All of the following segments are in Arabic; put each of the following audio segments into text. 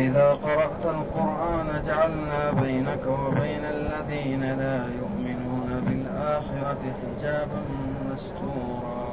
وإذا قرأت القرآن جعلنا بينك وبين الذين لا يؤمنون بالآخرة حجابا مستورا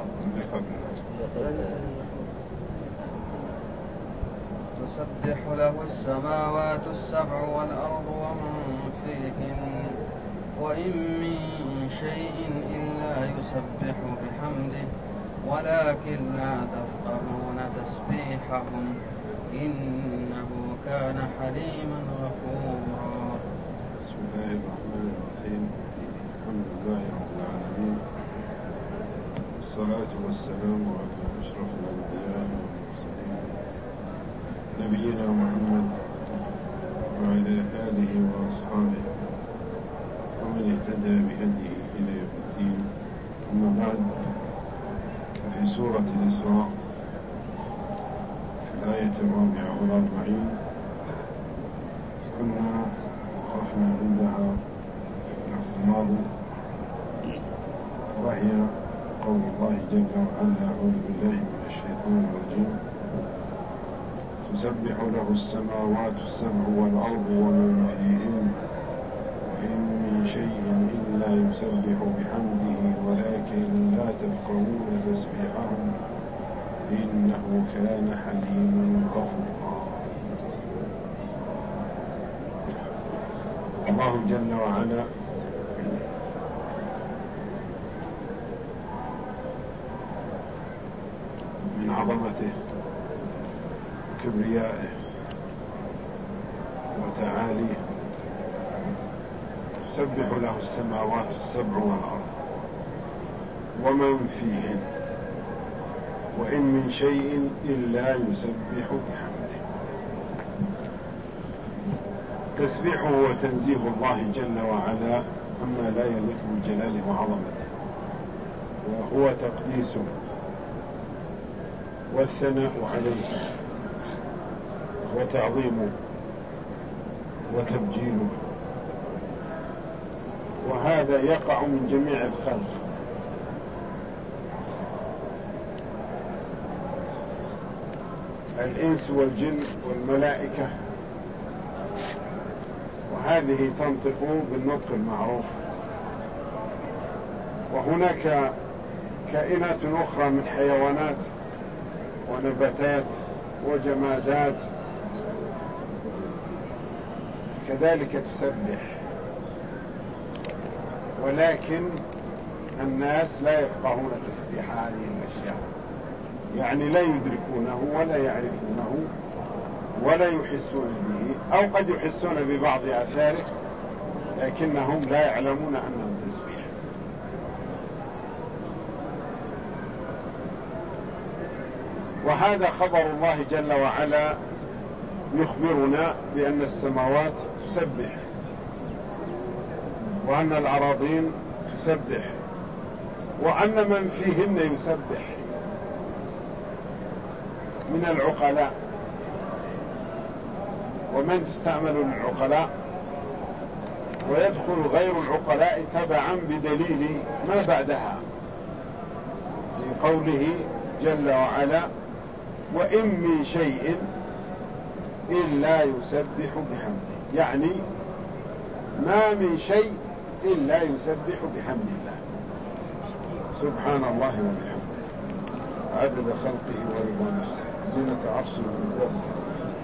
تسبح له السماوات السبع والأرض ومن فيهن وإن من شيء إلا يسبح بحمده ولكن لا تفقهون تسبيحهم إنه كان حليما غفورا. بسم الله الرحمن الرحيم. الحمد لله رب العالمين، والصلاة والسلام على أشرف الأنبياء والمرسلين نبينا محمد وعلى آله وأصحابه ومن اهتدى بهديه إلى يوم الدين. أما بعد، في سورة الإسراء في الآية 44 كنا وقفنا عندها في الدرس الماضي، وهي قول الله جل وعلا: أعوذ بالله من الشيطان الرجيم: تسبح له السماوات السبع والأرض ومن فيهن وإن من شيء إلا يسبح بحمده ولكن لا تفقهون تسبيحهم إنه كان حليما غفورا. الله جل وعلا من عظمته وكبريائه وتعاليه تسبح له السماوات السبع والأرض ومن فيهن وإن من شيء إلا يسبح بحمده. تسبيحه وتنزيه الله جل وعلا عما لا يليق بجلاله وعظمته، وهو تقديسه والثناء عليه وتعظيمه وتبجيله، وهذا يقع من جميع الخلق، الإنس والجن والملائكة، وهذه تنطق بالنطق المعروف. وهناك كائنات أخرى من حيوانات ونباتات وجمادات كذلك تسبح، ولكن الناس لا يفقهون تسبيح هذه الأشياء، يعني لا يدركونه ولا يعرفونه ولا يحسون به، أو قد يحسون ببعض آثاره لكنهم لا يعلمون أنه تسبيح. وهذا خبر الله جل وعلا يخبرنا بأن السماوات تسبح وأن الأراضين تسبح وأن من فيهن يسبح من العقلاء. ومن تستعمل للعقلاء ويدخل غير العقلاء تبعا بدليل ما بعدها في قوله جل وعلا: وإن من شيء إلا يسبح بحمده، يعني ما من شيء إلا يسبح بحمد الله سبحان الله وبحمده عدد خلقه ورضا نفسه زينة عرشه ومقداره.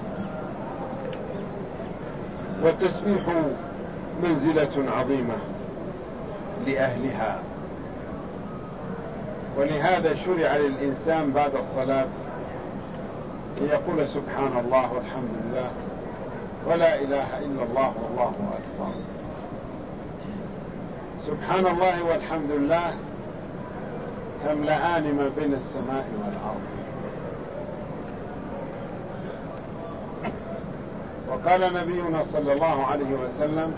والتسبيح منزلة عظيمة لأهلها، ولهذا شرع للإنسان بعد الصلاة أن يقول سبحان الله والحمد لله ولا إله إلا الله والله أكبر. سبحان الله والحمد لله تملأان ما بين السماء والأرض. وقال نبينا صلى الله عليه وسلم: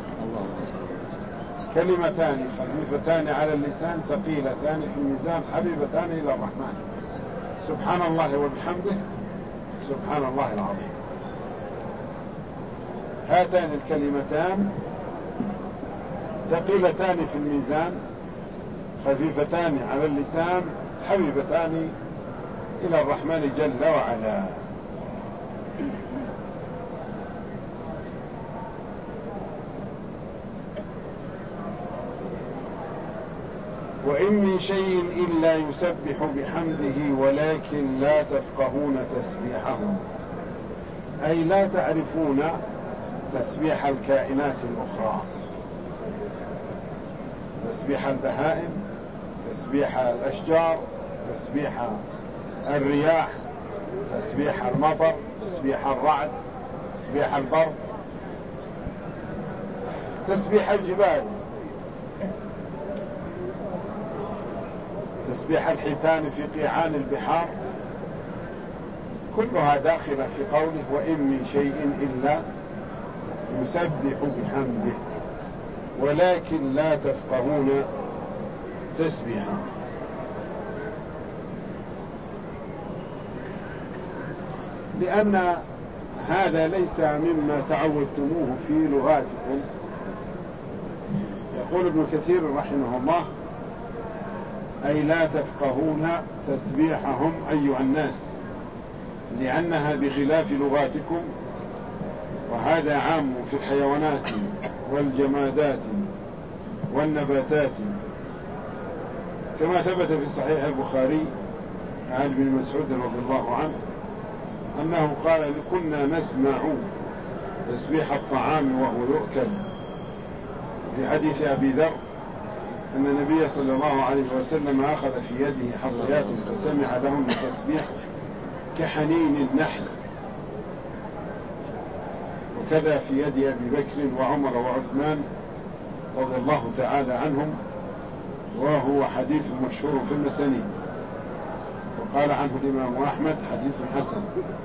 كلمتان خفيفتان على اللسان ثقيلتان في الميزان حبيبتان إلى الرحمن، سبحان الله وبحمده سبحان الله العظيم. هاتان الكلمتان ثقيلتان في الميزان خفيفتان على اللسان حبيبتان إلى الرحمن جل وعلا. وإن من شيء إلا يسبح بحمده ولكن لا تفقهون تسبيحهم، أي لا تعرفون تسبيح الكائنات الأخرى، تسبيح البهائم، تسبيح الأشجار، تسبيح الرياح، تسبيح المطر، تسبيح الرعد، تسبيح البرد، تسبيح الجبال، تسبيح الحيتان في قيعان البحار، كلها داخلة في قوله وإن من شيء إلا يسبح بحمده ولكن لا تفقهون تسبيحا. لأن هذا ليس مما تعودتموه في لغاتكم. يقول ابن كثير رحمه الله أي لا تفقهون تسبيحهم أيها الناس، لأنها بخلاف لغاتكم، وهذا عام في الحيوانات والجمادات والنباتات، كما ثبت في صحيح البخاري عن ابن مسعود رضي الله عنه أنه قال كنا نسمع تسبيح الطعام وهو يؤكل، في حديث أبي ذر أن النبي صلى الله عليه وسلم أخذ في يده حصيات فسمع لهم التسبيح كحنين النحل، وكذا في يد أبي بكر وعمر وعثمان رضي الله تعالى عنهم، وهو حديث مشهور في المسانيد، وقال عنه الإمام أحمد حديث حسن.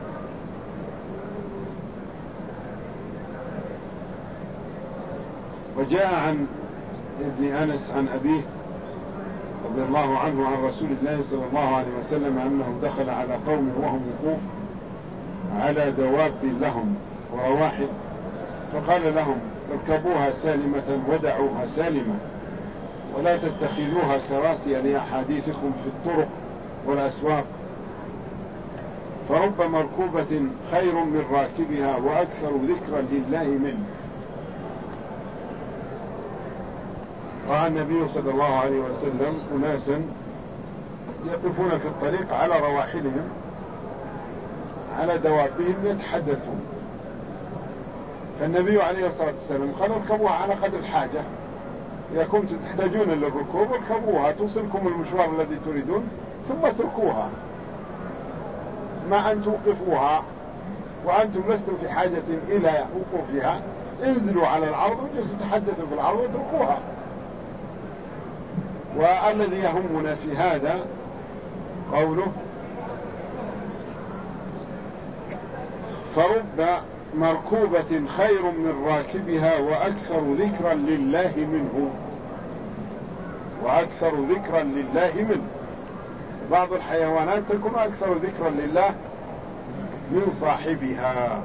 وجاء عن ابن أنس عن أبيه رضي الله عنه عن رسول الله صلى الله عليه وسلم أنه دخل على قوم وهم وقوف على دواب لهم ورواحل، فقال لهم اركبوها سالمة ودعوها سالمة، ولا تتخذوها كراسي لأحاديثكم في الطرق والأسواق، فرب مركوبة خير من راكبها وأكثر ذكرا لله منه. رأى النبي صلى الله عليه وسلم أناسا يقفون في الطريق على رواحلهم على دوابهم يتحدثون، فالنبي عليه الصلاة والسلام قال اركبوها على قدر الحاجة، إذا كنتم تحتاجون للركوب اركبوها توصلكم المشوار الذي تريدون ثم اتركوها، ما أن توقفوها وأنتم لستم في حاجة إلى وقوفها، انزلوا على العرض وجلسوا تحدثوا في العرض واتركوها. والذي يهمنا في هذا قوله فرب مركوبة خير من راكبها وأكثر ذكرا لله منه، وأكثر ذكرا لله منه. بعض الحيوانات تكون أكثر ذكرا لله من صاحبها.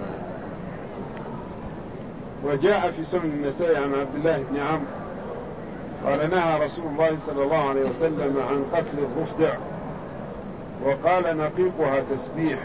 وجاء في سنن النسائي عن عبد الله بن عمرو قال نهى رسول الله صلى الله عليه وسلم عن قتل الضفدع، وقال نقيقها تسبيح.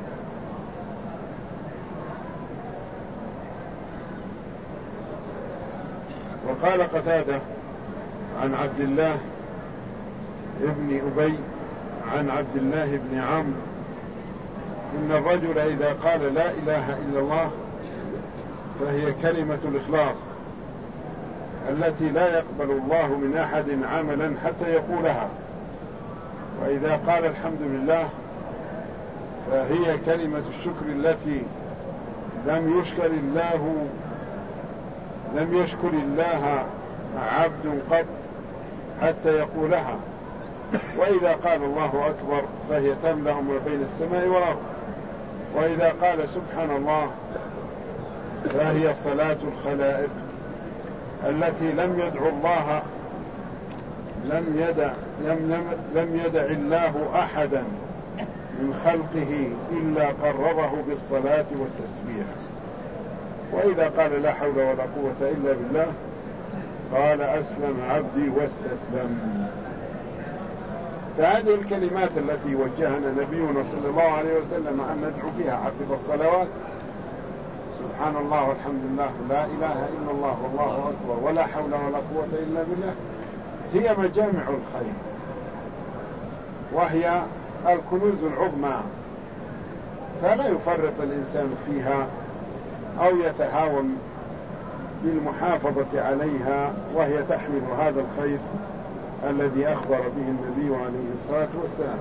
وقال قتادة عن عبد الله ابن أبي عن عبد الله بن عمرو إن الرجل إذا قال لا إله إلا الله فهي كلمة الإخلاص التي لا يقبل الله من أحد عملا حتى يقولها، وإذا قال الحمد لله فهي كلمة الشكر التي لم يشكر الله عبد قط حتى يقولها، وإذا قال الله أكبر فهي تملأ ما بين السماء والأرض، وإذا قال سبحان الله فهي صلاة الخلائق التي لم يدع الله أحدا من خلقه إلا قرره بالصلاة والتسبيح. وإذا قال لا حول ولا قوة إلا بالله قال أسلم عبدي واستسلم. فهذه الكلمات التي وجهنا نبينا صلى الله عليه وسلم أن ندعو بها عقب الصلوات سبحان الله والحمد لله لا إله إلا الله والله أكبر ولا حول ولا قوة إلا بالله، هي مجامع الخير، وهي الكنوز العظمى، فلا يفرط الإنسان فيها أو يتهاون بالمحافظة عليها، وهي تحمل هذا الخير الذي أخبر به النبي عليه الصلاة والسلام.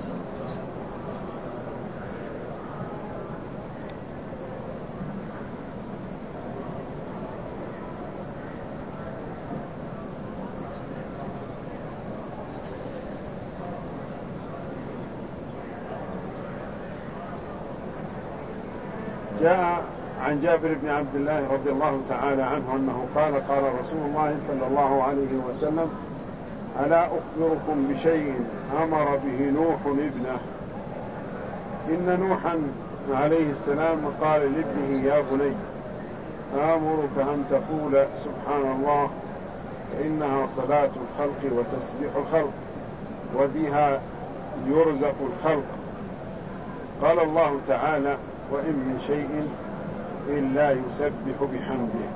جاء عن جابر بن عبد الله رضي الله تعالى عنه أنه قال قال رسول الله صلى الله عليه وسلم: ألا أخبركم بشيء أمر به نوح ابنه؟ إن نوحا عليه السلام قال لابنه: يا بني آمرك أن تقول سبحان الله، فإنها صلاة الخلق وتسبيح الخلق، وبها يرزق الخلق. قال الله تعالى: وإن من شيء إلا يسبح بحمده.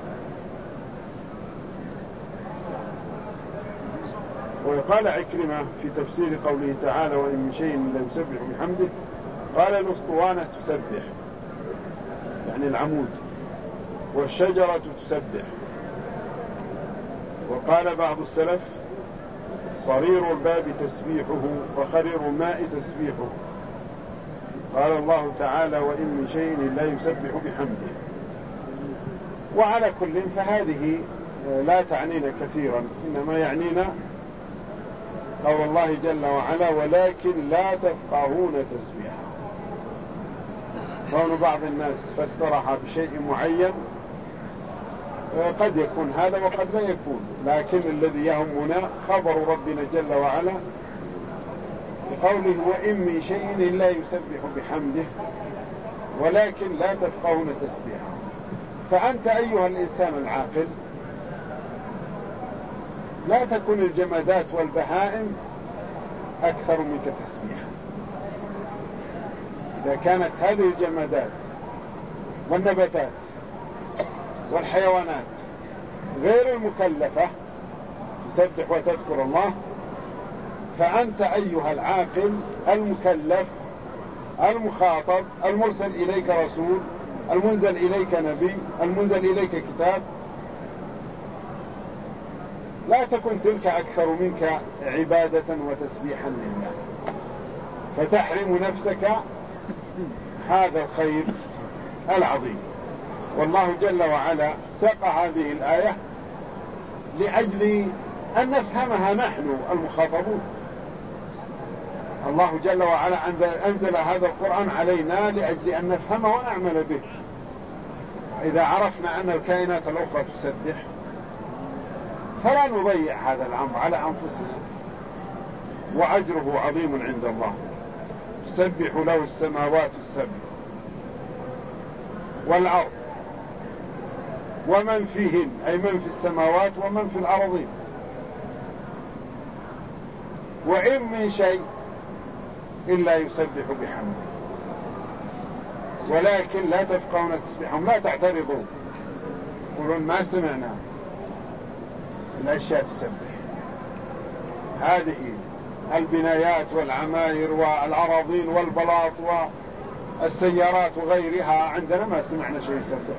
وقال عكرمة في تفسير قوله تعالى: وإن من شيء إلا يسبح بحمده، قال: الأسطوانة تسبح، يعني العمود، والشجرة تسبح. وقال بعض السلف: صرير الباب تسبيحه وخرير الماء تسبيحه. قال الله تعالى: وإن من شيء لا يسبح بحمده. وعلى كل فهذه لا تعنينا كثيرا، إنما يعنينا قول الله جل وعلا: ولكن لا تفقهون تسبيحا. كون بعض الناس فسرها بشيء معين قد يكون هذا وقد لا يكون، لكن الذي يهمنا خبر ربنا جل وعلا بقوله: وإن من شيء إلا يسبح بحمده ولكن لا تفقهون تسبيحا. فأنت أيها الإنسان العاقل لا تكن الجمادات والبهائم أكثر منك تسبيحا. إذا كانت هذه الجمادات والنباتات والحيوانات غير المكلفة تسبح وتذكر الله، فأنت أيها العاقل المكلف المخاطب المرسل إليك رسول، المنزل إليك نبي، المنزل إليك كتاب، لا تكن تلك أكثر منك عبادة وتسبيحا لله، فتحرم نفسك هذا الخير العظيم. والله جل وعلا ساق هذه الآية لأجل أن نفهمها نحن المخاطبون. الله جل وعلا أنزل هذا القرآن علينا لأجل أن نفهمه ونعمل به. إذا عرفنا أن الكائنات الأخرى تسبح فلا نضيع هذا الأمر على أنفسنا، وأجره عظيم عند الله. تسبح له السماوات السبع والأرض ومن فيهن، أي من في السماوات ومن في الأرض. وإن من شيء إلا يسبح بحمده ولكن لا تفقهون تسبيحهم. لا تعترضوا قولون ما سمعنا، الأشياء تسبح. هذه البنايات والعماير والأراضين والبلاط والسيارات وغيرها عندنا ما سمعنا شيء يسبح.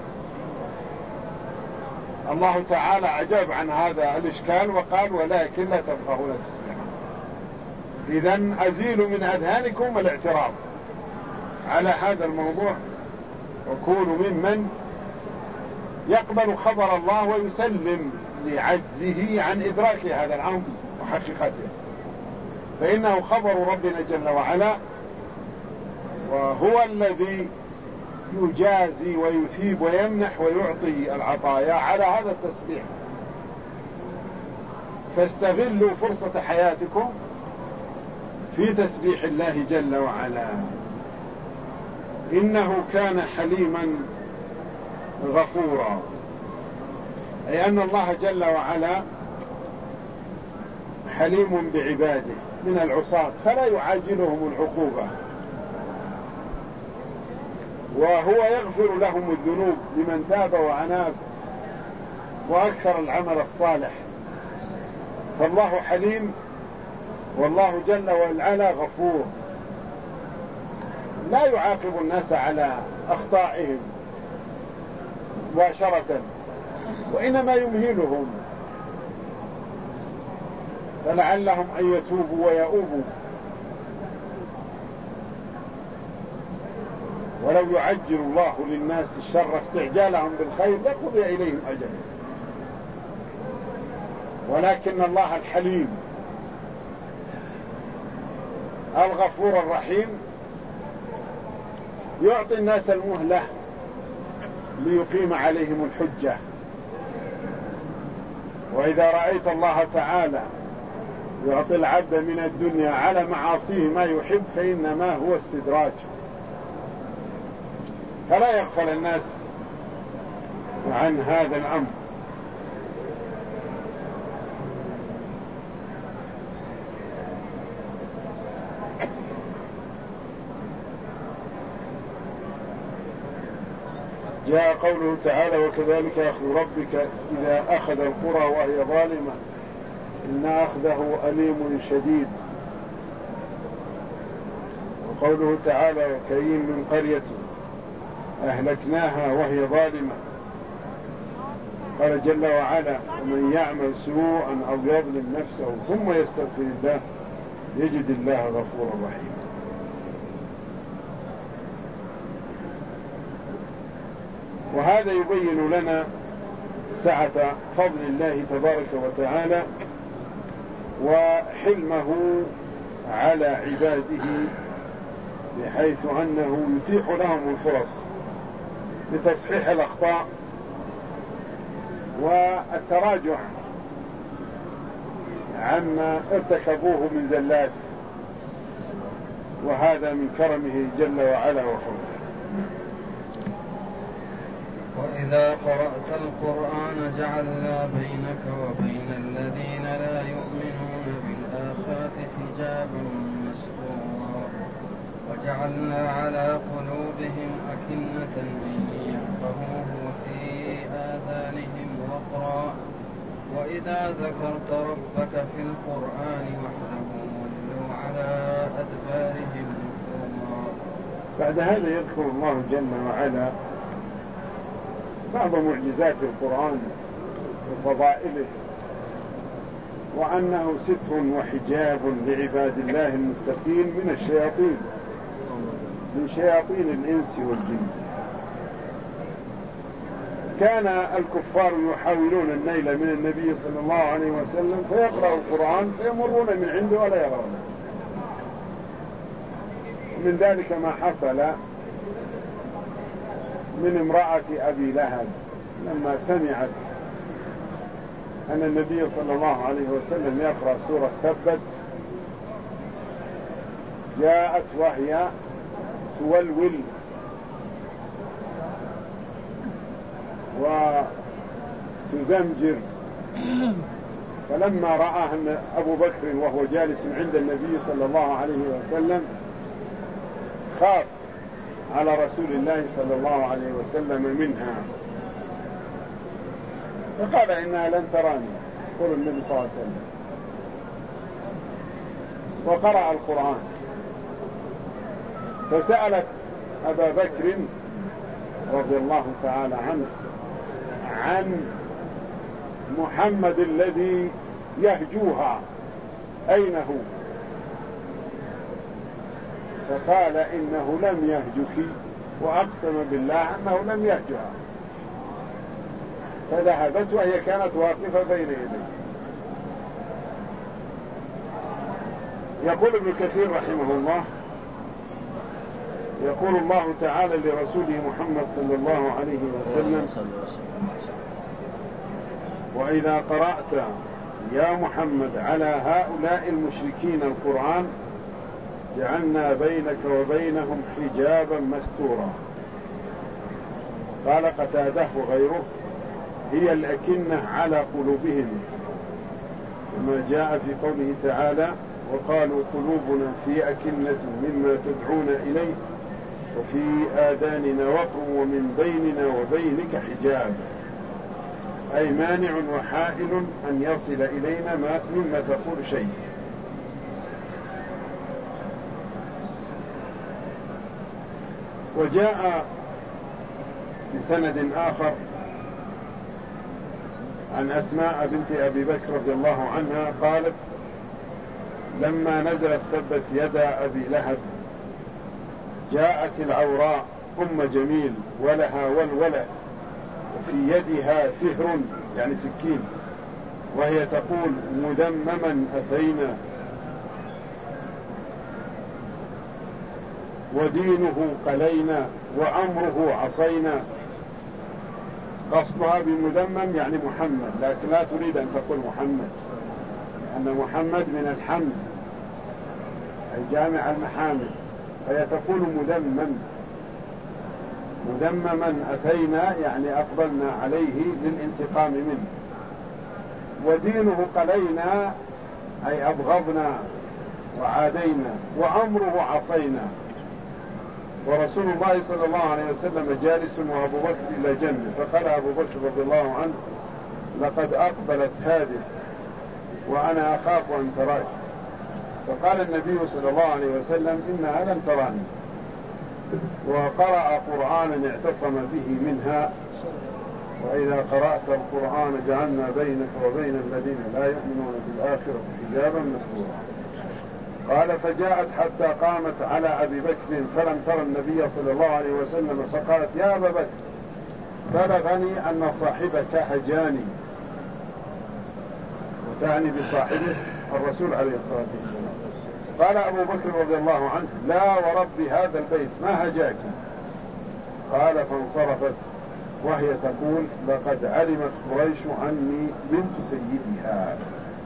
الله تعالى عجب عن هذا الإشكال وقال: ولكن لا تفقهون تسبيحهم. إذن أزيلوا من أذهانكم الاعتراض على هذا الموضوع، وكونوا ممن يقبل خبر الله ويسلم لعجزه عن إدراك هذا الأمر وحقيقته، فإنه خبر ربنا جل وعلا، وهو الذي يجازي ويثيب ويمنح ويعطي العطايا على هذا التسبيح. فاستغلوا فرصة حياتكم في تسبيح الله جل وعلا، إنه كان حليما غفورا. أي أن الله جل وعلا حليم بعباده من العصاة فلا يعاجلهم العقوبة، وهو يغفر لهم الذنوب لمن تاب وأناب وأكثر العمل الصالح. فالله حليم، والله جل وعلا غفور، لا يعاقب الناس على أخطائهم مباشرة، وإنما يمهلهم فلعلهم أن يتوبوا ويؤوبوا. ولو يعجل الله للناس الشر استعجالهم بالخير لقضي إليهم أجلهم، ولكن الله الحليم الغفور الرحيم يعطي الناس المهلة ليقيم عليهم الحجة. وإذا رأيت الله تعالى يعطي العبد من الدنيا على معاصيه ما يحب فإنما هو استدراج، فلا يغفل الناس عن هذا الأمر. جاء قوله تعالى: وكذلك أخذ ربك إذا أخذ القرى وهي ظالمة إن أخذه أليم شديد. وقوله تعالى: وكأين من قرية أهلكناها وهي ظالمة. قال جل وعلا: ومن يعمل سوءا أو يظلم نفسه ثم يستغفر الله يجد الله غفورا رحيما. وهذا يبين لنا سعة فضل الله تبارك وتعالى وحلمه على عباده، بحيث أنه يتيح لهم الفرص لتصحيح الأخطاء والتراجع عما ارتكبوه من زلات، وهذا من كرمه جل وعلا وفضله. وإذا قرأت القرآن جعلنا بينك وبين الذين لا يؤمنون بالآخرة حجابا مستورا وجعلنا على قلوبهم أكنة أن يفقهوه وفي آذانهم وقرا وإذا ذكرت ربك في القرآن وحده ولوا على أدبارهم نفورا. بعد هذا يذكر الله جل وعلا بعض معجزات القرآن وفضائله، وأنه ستر وحجاب لعباد الله المتقين من الشياطين، من شياطين الإنس والجن. كان الكفار يحاولون النيل من النبي صلى الله عليه وسلم فيقرأ القرآن فيمرون من عنده ولا يرونه. من ذلك ما حصل من امرأة أبي لهب لما سمعت أن النبي صلى الله عليه وسلم يقرأ سورة تبت، جاءت وهي تولول وتزمجر، فلما رأى أن أبو بكر وهو جالس عند النبي صلى الله عليه وسلم خاف على رسول الله صلى الله عليه وسلم منها، فقال إنها لن تراني، قول النبي صلى الله عليه وسلم، وقرأ القرآن. فسألت أبا بكر رضي الله تعالى عنه عن محمد الذي يهجوها أين هو؟ فقال إنه لم يهجك، وأقسم بالله أنه لم يهجها. فذهبت وهي كانت واقفة بين يديه. يقول ابن كثير رحمه الله: يقول الله تعالى لرسوله محمد صلى الله عليه وسلم: وإذا قرأت يا محمد على هؤلاء المشركين القرآن جعلنا بينك وبينهم حجابا مستورا. قال قتاده وغيره: هي الأكنة على قلوبهم، كما جاء في قوله تعالى: وقالوا قلوبنا في أكنة مما تدعون إليه وفي آذاننا وقر ومن بيننا وبينك حجاب. أي مانع وحائل أن يصل إلينا مما تقول شيء. وجاء بسند آخر عن أسماء بنت أبي بكر رضي الله عنها قالت: لما نزلت تبت يدا أبي لهب جاءت العوراء جميل ولها ولولة وفي يدها فهر يعني سكين، وهي تقول: مدمما أتينا ودينه قلينا وأمره عصينا. قصدها بمدمم يعني محمد، لكن لا تريد أن تقول محمد، لأن محمد من الحمد أي جامع المحامد، فهي تقول مدمما أتينا يعني أقبلنا عليه للانتقام منه، ودينه قلينا أي أبغضنا وعادينا، وأمره عصينا. ورسول الله صلى الله عليه وسلم جالس وأبو بكر إلى جنبه، فقال أبو بكر رضي الله عنه: لقد أقبلت هذه وأنا أخاف أن تراك. فقال النبي صلى الله عليه وسلم: إنها لن تراني. وقرأ قرآنا اعتصم به منها: وإذا قرأت القرآن جعلنا بينك وبين الذين لا يؤمنون بالآخرة حجابا مستورا. قال: فجاءت حتى قامت على أبي بكر فلم تر النبي صلى الله عليه وسلم، فقالت: يا أبا بكر، بلغني أن صاحبك هجاني، وتعني بصاحبه الرسول عليه الصلاة والسلام. قال أبو بكر رضي الله عنه: لا ورب هذا البيت ما هجاك. قال: فانصرفت وهي تقول: لقد علمت قريش عني بنت سيدها.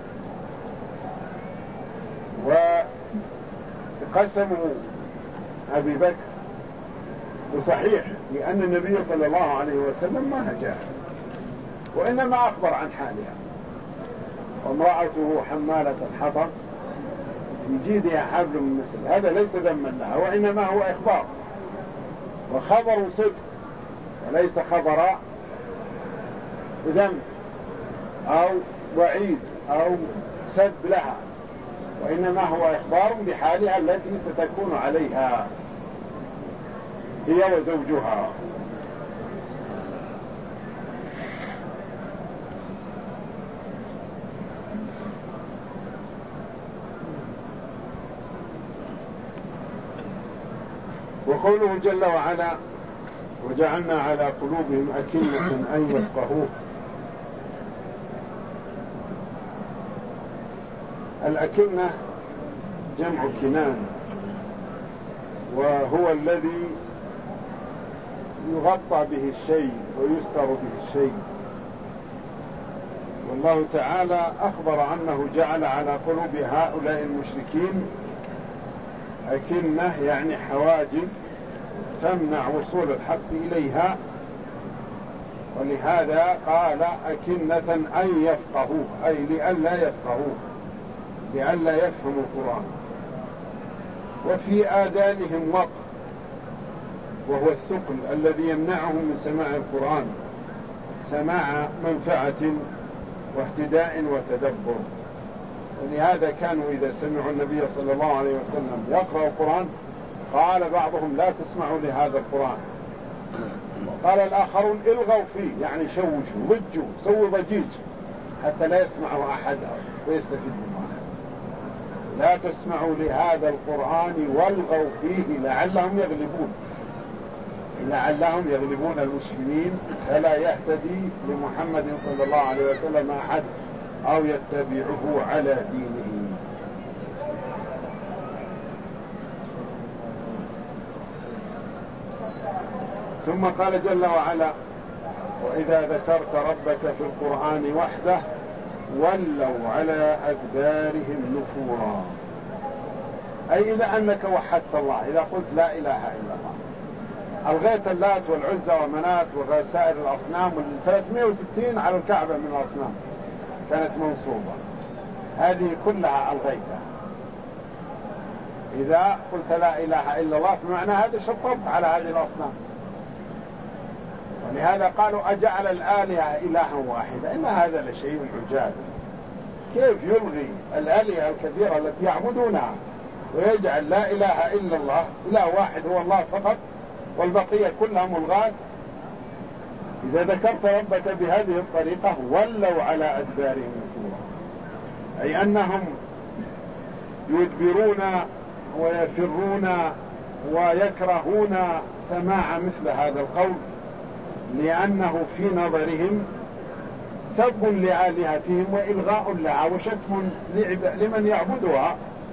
وقسم أبي بكر وصحيح، لأن النبي صلى الله عليه وسلم ما هجاها، وإنما أخبر عن حالها. وامرأته حمالة الحطب في جيدها حبل من مسد، هذا ليس ذما لها، وإنما هو إخبار وخبر صدق، وليس خبر ذم أو وعيد أو سب لها، وإنما هو إخبار بحالها التي ستكون عليها هي وزوجها. وقوله جل وعلا: وجعلنا على قلوبهم أكنة أن يفقهوه. الأكنة جمع كنان، وهو الذي يغطى به الشيء ويستر به الشيء. والله تعالى أخبر أنه جعل على قلوب هؤلاء المشركين أكنة يعني حواجز تمنع وصول الحق إليها، ولهذا قال أكنة أن يفقهوه، أي لئلا يفقهوه، لئلا يفهموا القرآن. وفي آذانهم وقر، وهو الثقل الذي يمنعهم من سماع القرآن سماع منفعة واهتداء وتدبر. ولهذا كانوا إذا سمعوا النبي صلى الله عليه وسلم يقرأ القرآن قال بعضهم: لا تسمعوا لهذا القرآن. وقال الآخرون: الغوا فيه، يعني شوشوا ضجوا سووا ضجيج حتى لا يسمعوا أحد ويستفيد منه أحد. لا تسمعوا لهذا القرآن والغوا فيه لعلهم يغلبون المسلمين، فلا يهتدي لمحمد صلى الله عليه وسلم أحد أو يتبعه على دينه. ثم قال جل وعلا: وإذا ذكرت ربك في القرآن وحده ولوا على أدبارهم نفورا. أي إذا أنك وحدت الله، إذا قلت لا إله إلا الله، ألغيت اللات والعزى ومنات وسائر الأصنام، 360 على الكعبة من الأصنام كانت منصوبة، هذه كلها ألغيتها. إذا قلت لا إله إلا الله فمعنى هذا شطبت على هذه الأصنام، ولهذا قالوا أجعل الآلهة إلها واحدة، إن هذا لشيء عجاب. كيف يلغي الآلهة الكثيرة التي يعبدونها ويجعل لا إله إلا الله إله واحد هو الله فقط والبقية كلها ملغاة؟ إذا ذكرت ربك بهذه الطريقة ولوا على أدبارهم نفورا، أي أنهم يدبرون ويفرون ويكرهون سماع مثل هذا القول، لأنه في نظرهم سب لآلهتهم وإلغاء لها وشتم لمن يعبدها،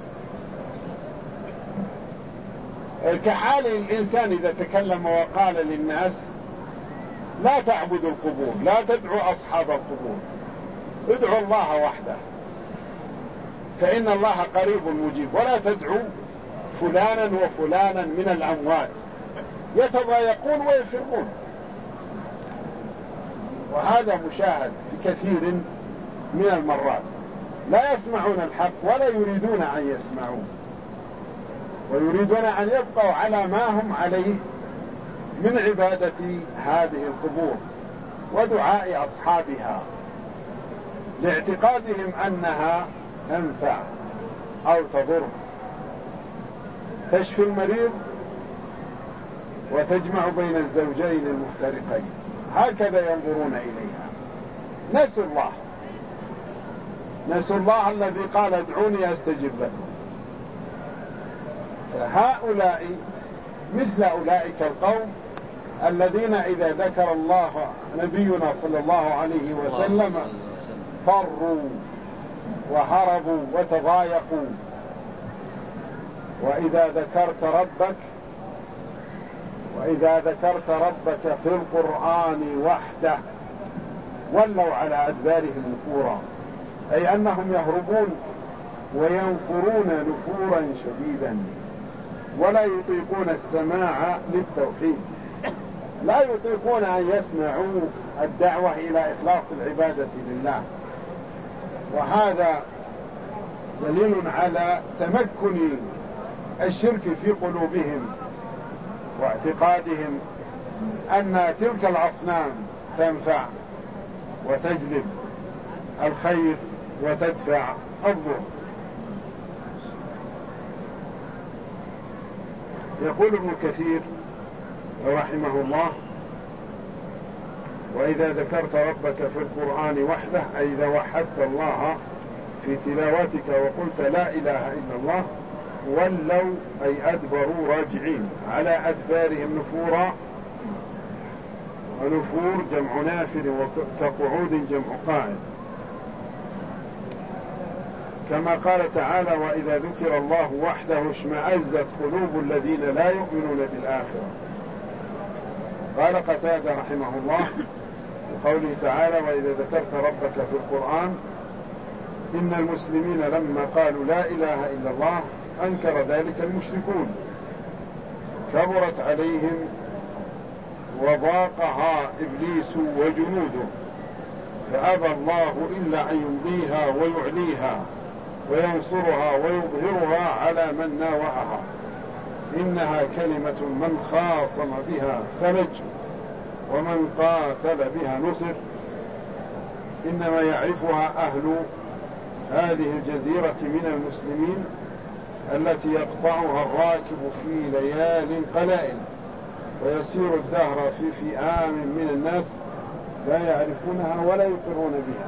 كحال الإنسان إذا تكلم وقال للناس لا تعبدوا القبور، لا تدعوا أصحاب القبور، ادعوا الله وحده فإن الله قريب مجيب، ولا تدعوا فلانا وفلانا من الأموات، يتضايقون ويفرون. وهذا مشاهد في كثير من المرات، لا يسمعون الحق ولا يريدون أن يسمعوا، ويريدون أن يبقوا على ما هم عليه من عبادة هذه القبور ودعاء أصحابها، لاعتقادهم أنها تنفع أو تضر، تشفي المريض وتجمع بين الزوجين المفترقين، هكذا ينظرون إليها. نسوا الله الذي قال ادعوني أستجب لكم. فهؤلاء مثل أولئك القوم الذين إذا ذكر الله نبينا صلى الله عليه وسلم فروا وهربوا وتضايقوا، وإذا ذكرت ربك في القرآن وحده ولوا على أدبارهم نفورا، أي أنهم يهربون وينفرون نفورا شديدا، ولا يطيقون السماع للتوحيد، لا يطيقون أن يسمعوا الدعوة إلى إخلاص العبادة لله. وهذا دليل على تمكن الشرك في قلوبهم واعتقادهم أن تلك الأصنام تنفع وتجلب الخير وتدفع الضر. يقول ابن كثير رحمه الله: وإذا ذكرت ربك في القرآن وحده، أي إذا وحدت الله في تلاوتك وقلت لا إله إلا الله، ولوا أي أدبروا راجعين على أدبارهم نفورا، ونفور جمع نافر وكقعود جمع قاعد، كما قال تعالى: وإذا ذكر الله وحده اشمأزت قلوب الذين لا يؤمنون بالآخرة. قال قتادة رحمه الله وقوله تعالى: وإذا ذكرت ربك في القرآن، إن المسلمين لما قالوا لا إله إلا الله أنكر ذلك المشركون، كبرت عليهم وضاقها إبليس وجنوده، فأبى الله إلا أن يمضيها ويعليها وينصرها ويظهرها على من ناوعها، إنها كلمة من خاصم بها فلج ومن قاتل بها نصر، إنما يعرفها أهل هذه الجزيرة من المسلمين التي يقطعها الراكب في ليال قلائل، ويسير الدهر في فئام من الناس لا يعرفونها ولا يقرون بها.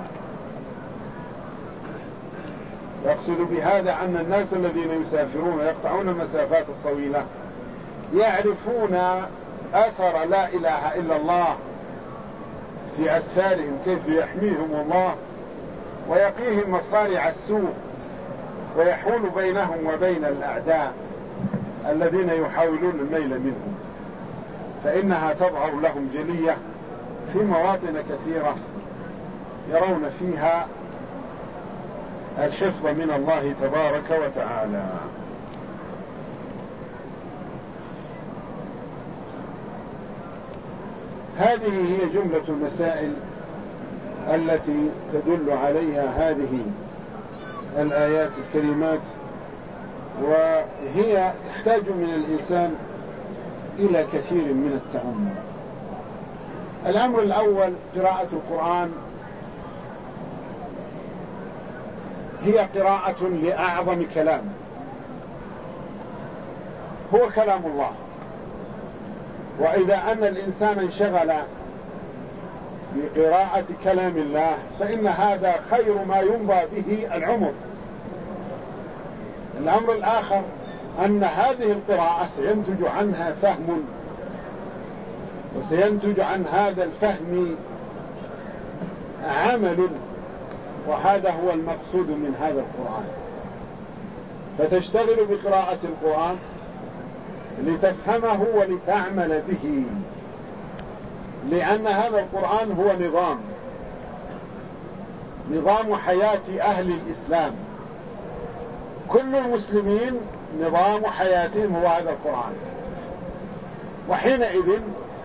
يقصد بهذا أن الناس الذين يسافرون ويقطعون المسافات الطويلة يعرفون أثر لا إله إلا الله في أسفارهم، كيف يحميهم الله ويقيهم مصارع السوء ويحول بينهم وبين الأعداء الذين يحاولون الميل منهم، فإنها تظهر لهم جلية في مواطن كثيرة يرون فيها الحفظ من الله تبارك وتعالى. هذه هي جملة المسائل التي تدل عليها هذه الآيات الكريمات، وهي تحتاج من الإنسان إلى كثير من التأمل. الأمر الأول قراءة القرآن هي قراءة لأعظم كلام، هو كلام الله. وإذا أن الإنسان انشغل بقراءة كلام الله فإن هذا خير ما يمضى به العمر. الأمر الآخر أن هذه القراءة سينتج عنها فهم، وسينتج عن هذا الفهم عمل، وهذا هو المقصود من هذا القرآن. فتشتغل بقراءة القرآن لتفهمه ولتعمل به، لأن هذا القرآن هو نظام حياة أهل الإسلام. كل المسلمين نظام حياتهم هو هذا القرآن، وحينئذ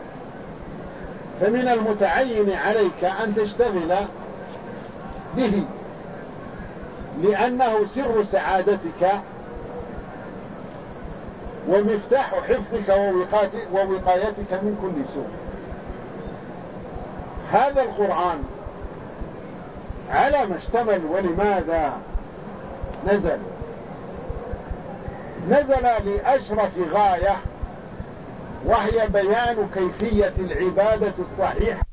فمن المتعين عليك أن تشتغل به، لأنه سر سعادتك ومفتاح حفظك ووقايتك من كل سوء. هذا القرآن على ما اشتمل ولماذا نزل لأشرف غاية، وهي بيان كيفية العبادة الصحيحة